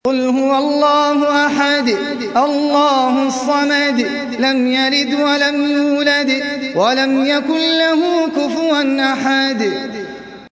قل هو الله أحد الله الصمد لم يلد ولم يولد ولم يكن له كفوا أحد